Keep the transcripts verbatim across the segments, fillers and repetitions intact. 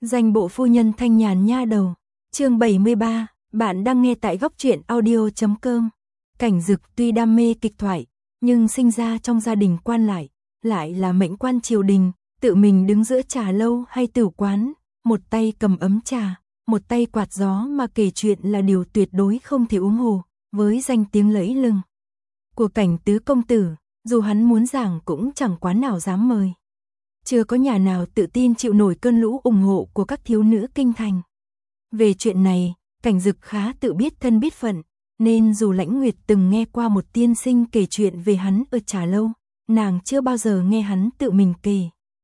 Danh bộ phu nhân thanh nhàn nha đầu. Chương bảy mươi ba, bạn đang nghe tại góc truyện audio chấm com. Cảnh Dực tuy đam mê kịch thoại, nhưng sinh ra trong gia đình quan lại, lại là mệnh quan triều đình, tự mình đứng giữa trà lâu hay tử quán, một tay cầm ấm trà, một tay quạt gió mà kể chuyện là điều tuyệt đối không thể uống hồ, với danh tiếng lẫy lừng của Cảnh tứ công tử, dù hắn muốn giảng cũng chẳng quán nào dám mời. Chưa có nhà nào tự tin chịu nổi cơn lũ ủng hộ của các thiếu nữ kinh thành. Về chuyện này, Cảnh Dực khá tự biết thân biết phận, nên dù Lãnh Nguyệt từng nghe qua một tiên sinh kể chuyện về hắn ở trà lâu, nàng chưa bao giờ nghe hắn tự mình kể.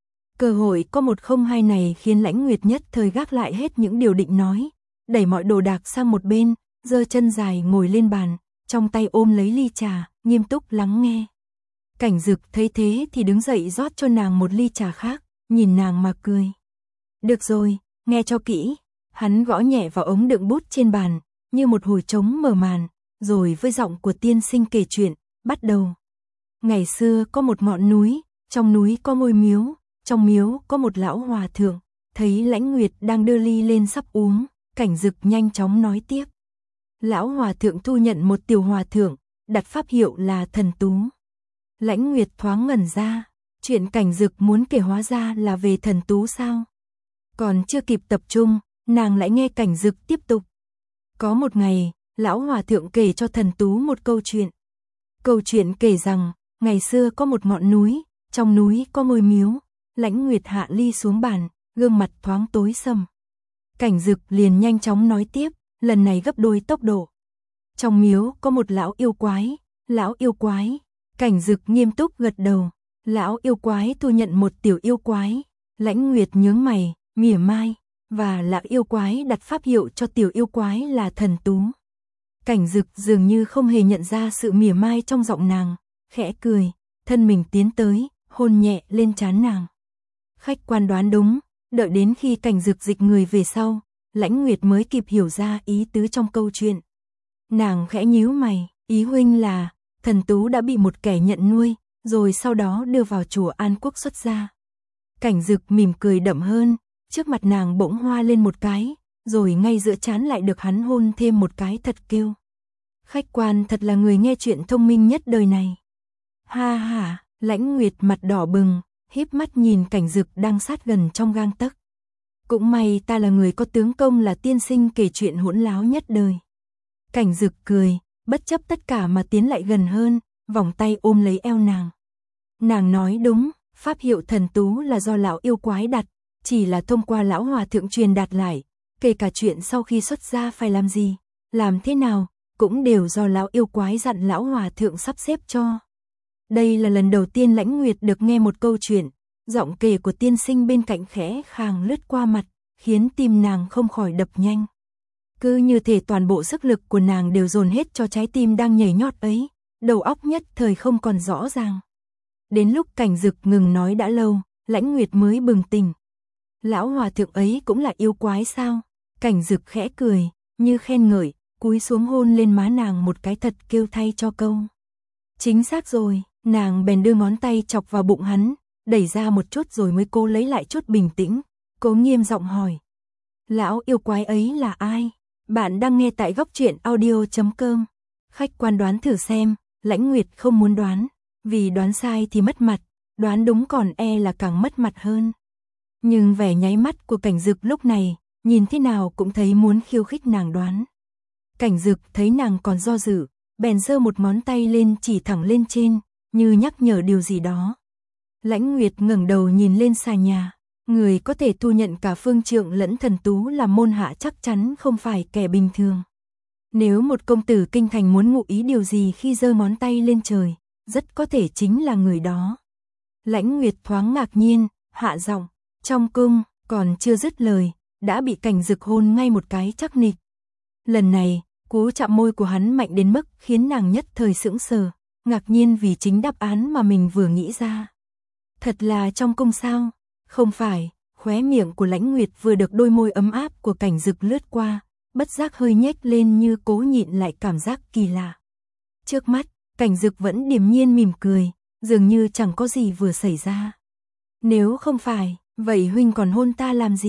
Cơ hội có một không hai này khiến Lãnh Nguyệt nhất thời gác lại hết những điều định nói, đẩy mọi đồ đạc sang một bên, giơ chân dài ngồi lên bàn, trong tay ôm lấy ly trà, nghiêm túc lắng nghe. Cảnh Dực thấy thế thì đứng dậy rót cho nàng một ly trà khác, nhìn nàng mà cười. Được rồi, nghe cho kỹ. Hắn gõ nhẹ vào ống đựng bút trên bàn, như một hồi trống mở màn, rồi với giọng của tiên sinh kể chuyện, bắt đầu. Ngày xưa có một ngọn núi, trong núi có ngôi miếu, trong miếu có một lão hòa thượng, thấy Lãnh Nguyệt đang đưa ly lên sắp uống, Cảnh Dực nhanh chóng nói tiếp. Lão hòa thượng thu nhận một tiểu hòa thượng, đặt pháp hiệu là Thần Tú. Lãnh Nguyệt thoáng ngẩn ra, chuyện Cảnh Dực muốn kể hóa ra là về Thần Tú sao? Còn chưa kịp tập trung, nàng lại nghe Cảnh Dực tiếp tục. Có một ngày, lão hòa thượng kể cho Thần Tú một câu chuyện. Câu chuyện kể rằng, ngày xưa có một ngọn núi, trong núi có ngôi miếu. Lãnh Nguyệt hạ ly xuống bàn, gương mặt thoáng tối sầm. Cảnh Dực liền nhanh chóng nói tiếp, lần này gấp đôi tốc độ. Trong miếu có một lão yêu quái, lão yêu quái. Cảnh Dực nghiêm túc gật đầu, lão yêu quái thu nhận một tiểu yêu quái. Lãnh Nguyệt nhướng mày, mỉa mai, và lão yêu quái đặt pháp hiệu cho tiểu yêu quái là Thần Tú. Cảnh Dực dường như không hề nhận ra sự mỉa mai trong giọng nàng, khẽ cười, thân mình tiến tới, hôn nhẹ lên trán nàng. Khách quan đoán đúng, đợi đến khi Cảnh Dực dịch người về sau, Lãnh Nguyệt mới kịp hiểu ra ý tứ trong câu chuyện. Nàng khẽ nhíu mày, ý huynh là Thần Tú đã bị một kẻ nhận nuôi, rồi sau đó đưa vào chùa An Quốc xuất gia. Cảnh Dực mỉm cười đậm hơn, trước mặt nàng bỗng hoa lên một cái, rồi ngay giữa trán lại được hắn hôn thêm một cái thật kêu. Khách quan thật là người nghe chuyện thông minh nhất đời này. Ha ha, Lãnh Nguyệt mặt đỏ bừng, híp mắt nhìn Cảnh Dực đang sát gần trong gang tấc. Cũng may ta là người có tướng công là tiên sinh kể chuyện hỗn láo nhất đời. Cảnh Dực cười, bất chấp tất cả mà tiến lại gần hơn, vòng tay ôm lấy eo nàng. Nàng nói đúng, pháp hiệu Thần Tú là do lão yêu quái đặt, chỉ là thông qua lão hòa thượng truyền đạt lại, kể cả chuyện sau khi xuất gia phải làm gì, làm thế nào, cũng đều do lão yêu quái dặn lão hòa thượng sắp xếp cho. Đây là lần đầu tiên Lãnh Nguyệt được nghe một câu chuyện, giọng kể của tiên sinh bên cạnh khẽ khàng lướt qua mặt, khiến tim nàng không khỏi đập nhanh. Cứ như thể toàn bộ sức lực của nàng đều dồn hết cho trái tim đang nhảy nhót ấy, đầu óc nhất thời không còn rõ ràng. Đến lúc Cảnh Dực ngừng nói đã lâu, Lãnh Nguyệt mới bừng tỉnh. Lão hòa thượng ấy cũng là yêu quái sao? Cảnh Dực khẽ cười, như khen ngợi, cúi xuống hôn lên má nàng một cái thật kêu thay cho câu. Chính xác rồi, nàng bèn đưa ngón tay chọc vào bụng hắn, đẩy ra một chút rồi mới cố lấy lại chút bình tĩnh, cố nghiêm giọng hỏi. Lão yêu quái ấy là ai? Bạn đang nghe tại góc truyện audio chấm com. Khách quan đoán thử xem. Lãnh Nguyệt không muốn đoán, vì đoán sai thì mất mặt, đoán đúng còn e là càng mất mặt hơn. Nhưng vẻ nháy mắt của Cảnh Dực lúc này, nhìn thế nào cũng thấy muốn khiêu khích nàng đoán. Cảnh Dực thấy nàng còn do dự, bèn giơ một ngón tay lên chỉ thẳng lên trên, như nhắc nhở điều gì đó. Lãnh Nguyệt ngẩng đầu nhìn lên xà nhà, người có thể thu nhận cả Phương Trượng lẫn Thần Tú làm môn hạ chắc chắn không phải kẻ bình thường. Nếu một công tử kinh thành muốn ngụ ý điều gì khi giơ ngón tay lên trời, rất có thể chính là người đó. Lãnh Nguyệt thoáng ngạc nhiên, hạ giọng, trong cung, còn chưa dứt lời, đã bị Cảnh Dực hôn ngay một cái chắc nịch. Lần này, cú chạm môi của hắn mạnh đến mức khiến nàng nhất thời sững sờ, ngạc nhiên vì chính đáp án mà mình vừa nghĩ ra. Thật là trong cung sao? Không phải, khóe miệng của Lãnh Nguyệt vừa được đôi môi ấm áp của Cảnh Dực lướt qua, bất giác hơi nhếch lên như cố nhịn lại cảm giác kỳ lạ. Trước mắt, Cảnh Dực vẫn điềm nhiên mỉm cười, dường như chẳng có gì vừa xảy ra. Nếu không phải, vậy huynh còn hôn ta làm gì?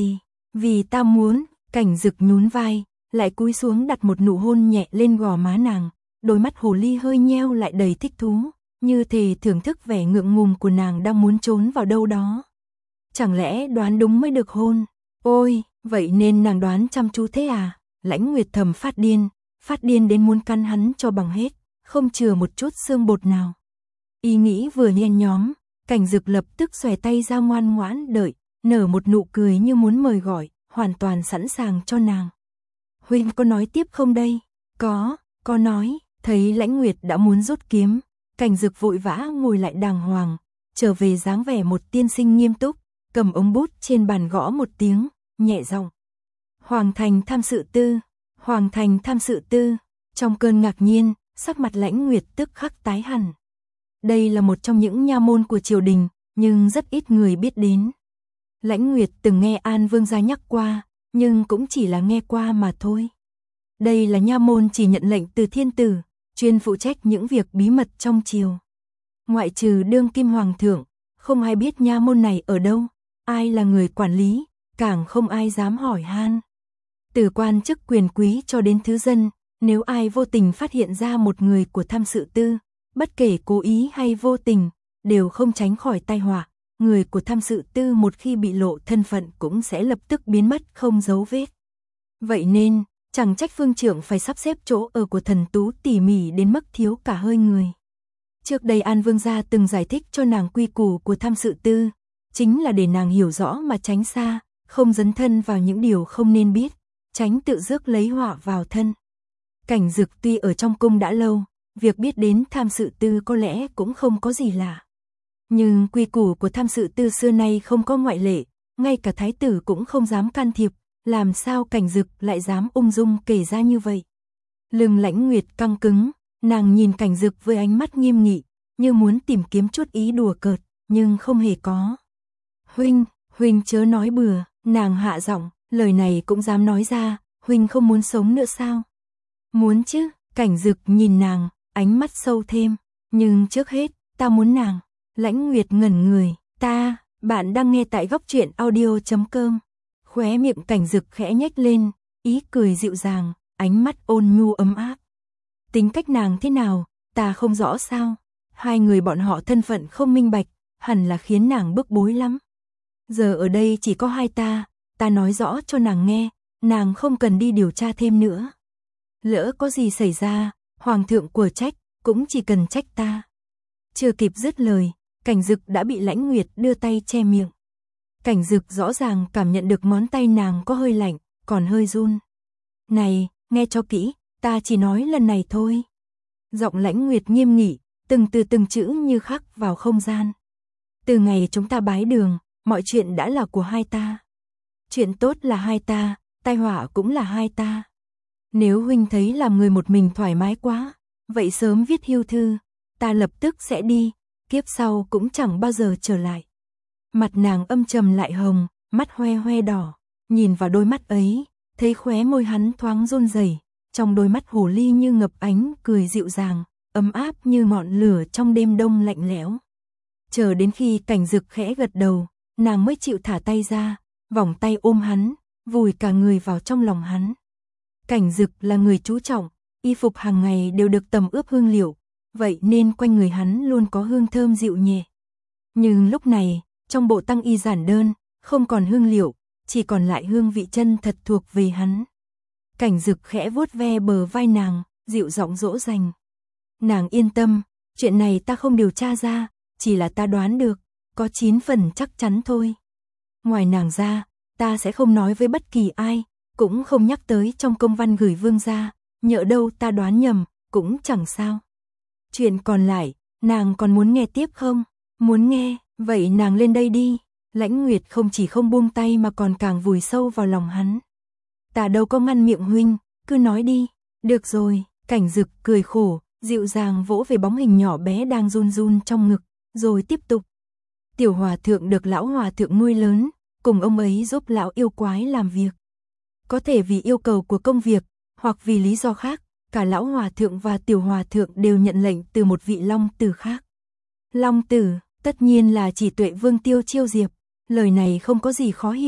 Vì ta muốn, Cảnh Dực nhún vai, lại cúi xuống đặt một nụ hôn nhẹ lên gò má nàng, đôi mắt hồ ly hơi nheo lại đầy thích thú, như thể thưởng thức vẻ ngượng ngùng của nàng đang muốn trốn vào đâu đó. Chẳng lẽ đoán đúng mới được hôn? Ôi, vậy nên nàng đoán chăm chú thế à? Lãnh Nguyệt thầm phát điên, phát điên đến muốn căn hắn cho bằng hết, không chừa một chút xương bột nào. Ý nghĩ vừa nhen nhóm, Cảnh Dực lập tức xòe tay ra ngoan ngoãn đợi, nở một nụ cười như muốn mời gọi, hoàn toàn sẵn sàng cho nàng. Huynh có nói tiếp không đây? Có, có nói. Thấy Lãnh Nguyệt đã muốn rút kiếm, Cảnh Dực vội vã ngồi lại đàng hoàng, trở về dáng vẻ một tiên sinh nghiêm túc, cầm ống bút trên bàn gõ một tiếng, nhẹ giọng. Hoàng thành tham sự tư, Hoàng thành tham sự tư. Trong cơn ngạc nhiên, sắc mặt Lãnh Nguyệt tức khắc tái hẳn. Đây là một trong những nha môn của triều đình, nhưng rất ít người biết đến. Lãnh Nguyệt từng nghe An Vương gia nhắc qua, nhưng cũng chỉ là nghe qua mà thôi. Đây là nha môn chỉ nhận lệnh từ thiên tử, chuyên phụ trách những việc bí mật trong triều. Ngoại trừ đương kim hoàng thượng, không ai biết nha môn này ở đâu, ai là người quản lý, càng không ai dám hỏi han. Từ quan chức quyền quý cho đến thứ dân, nếu ai vô tình phát hiện ra một người của tham sự tư, bất kể cố ý hay vô tình, đều không tránh khỏi tai họa. Người của tham sự tư một khi bị lộ thân phận cũng sẽ lập tức biến mất không dấu vết. Vậy nên, chẳng trách Phương Trưởng phải sắp xếp chỗ ở của thần tú tỉ mỉ đến mức thiếu cả hơi người. Trước đây An Vương gia từng giải thích cho nàng quy củ của tham sự tư, chính là để nàng hiểu rõ mà tránh xa, không dấn thân vào những điều không nên biết, tránh tự rước lấy họa vào thân. Cảnh Dực tuy ở trong cung đã lâu, việc biết đến tham sự tư có lẽ cũng không có gì lạ. Nhưng quy củ của tham sự tư xưa nay không có ngoại lệ, ngay cả thái tử cũng không dám can thiệp, làm sao Cảnh Dực lại dám ung dung kể ra như vậy. Lưng Lãnh Nguyệt căng cứng, nàng nhìn Cảnh Dực với ánh mắt nghiêm nghị, như muốn tìm kiếm chút ý đùa cợt, nhưng không hề có. Huynh, huynh chớ nói bừa, nàng hạ giọng, lời này cũng dám nói ra, huynh không muốn sống nữa sao? Muốn chứ, Cảnh Dực nhìn nàng, ánh mắt sâu thêm, nhưng trước hết, ta muốn nàng. Lãnh Nguyệt ngẩn người, ta, bạn đang nghe tại góc truyện audio chấm com. Khóe miệng Cảnh Dực khẽ nhếch lên, ý cười dịu dàng, ánh mắt ôn nhu ấm áp. Tính cách nàng thế nào, ta không rõ sao? Hai người bọn họ thân phận không minh bạch, hẳn là khiến nàng bức bối lắm. Giờ ở đây chỉ có hai ta, ta nói rõ cho nàng nghe, nàng không cần đi điều tra thêm nữa. Lỡ có gì xảy ra, hoàng thượng của trách, cũng chỉ cần trách ta. Chưa kịp dứt lời, Cảnh Dực đã bị Lãnh Nguyệt đưa tay che miệng. Cảnh Dực rõ ràng cảm nhận được ngón tay nàng có hơi lạnh, còn hơi run. Này, nghe cho kỹ, ta chỉ nói lần này thôi. Giọng Lãnh Nguyệt nghiêm nghị, từng từ từng chữ như khắc vào không gian. Từ ngày chúng ta bái đường, mọi chuyện đã là của hai ta. Chuyện tốt là hai ta, tai họa cũng là hai ta. Nếu huynh thấy làm người một mình thoải mái quá, vậy sớm viết hưu thư, ta lập tức sẽ đi, kiếp sau cũng chẳng bao giờ trở lại. Mặt nàng âm trầm lại hồng, mắt hoe hoe đỏ, nhìn vào đôi mắt ấy, thấy khóe môi hắn thoáng run rẩy, trong đôi mắt hồ ly như ngập ánh cười dịu dàng, ấm áp như ngọn lửa trong đêm đông lạnh lẽo. Chờ đến khi Cảnh Dực khẽ gật đầu, nàng mới chịu thả tay ra, vòng tay ôm hắn, vùi cả người vào trong lòng hắn. Cảnh Dực là người chú trọng, y phục hàng ngày đều được tầm ướp hương liệu, vậy nên quanh người hắn luôn có hương thơm dịu nhẹ. Nhưng lúc này, trong bộ tăng y giản đơn, không còn hương liệu, chỉ còn lại hương vị chân thật thuộc về hắn. Cảnh Dực khẽ vuốt ve bờ vai nàng, dịu giọng dỗ dành. Nàng yên tâm, chuyện này ta không điều tra ra, chỉ là ta đoán được, có chín phần chắc chắn thôi. Ngoài nàng ra, ta sẽ không nói với bất kỳ ai, cũng không nhắc tới trong công văn gửi vương gia, nhỡ đâu ta đoán nhầm, cũng chẳng sao. Chuyện còn lại, nàng còn muốn nghe tiếp không? Muốn nghe, vậy nàng lên đây đi. Lãnh Nguyệt không chỉ không buông tay mà còn càng vùi sâu vào lòng hắn. Ta đâu có ngăn miệng huynh, cứ nói đi. Được rồi, Cảnh Dực cười khổ, dịu dàng vỗ về bóng hình nhỏ bé đang run run trong ngực, rồi tiếp tục. Tiểu hòa thượng được lão hòa thượng nuôi lớn, cùng ông ấy giúp lão yêu quái làm việc. Có thể vì yêu cầu của công việc, hoặc vì lý do khác, cả lão hòa thượng và tiểu hòa thượng đều nhận lệnh từ một vị long tử khác. Long tử, tất nhiên là chỉ Tuệ Vương Tiêu Chiêu Diệp, lời này không có gì khó hiểu,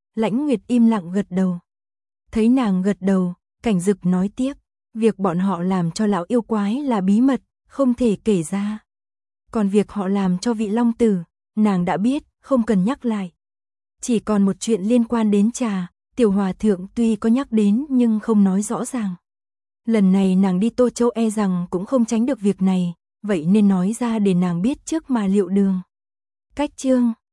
Lãnh Nguyệt im lặng gật đầu. Thấy nàng gật đầu, Cảnh Dực nói tiếp, việc bọn họ làm cho lão yêu quái là bí mật, không thể kể ra. Còn việc họ làm cho vị long tử, nàng đã biết, không cần nhắc lại. Chỉ còn một chuyện liên quan đến trà, tiểu hòa thượng tuy có nhắc đến nhưng không nói rõ ràng. Lần này nàng đi Tô Châu e rằng cũng không tránh được việc này, vậy nên nói ra để nàng biết trước mà liệu đường. Cách chương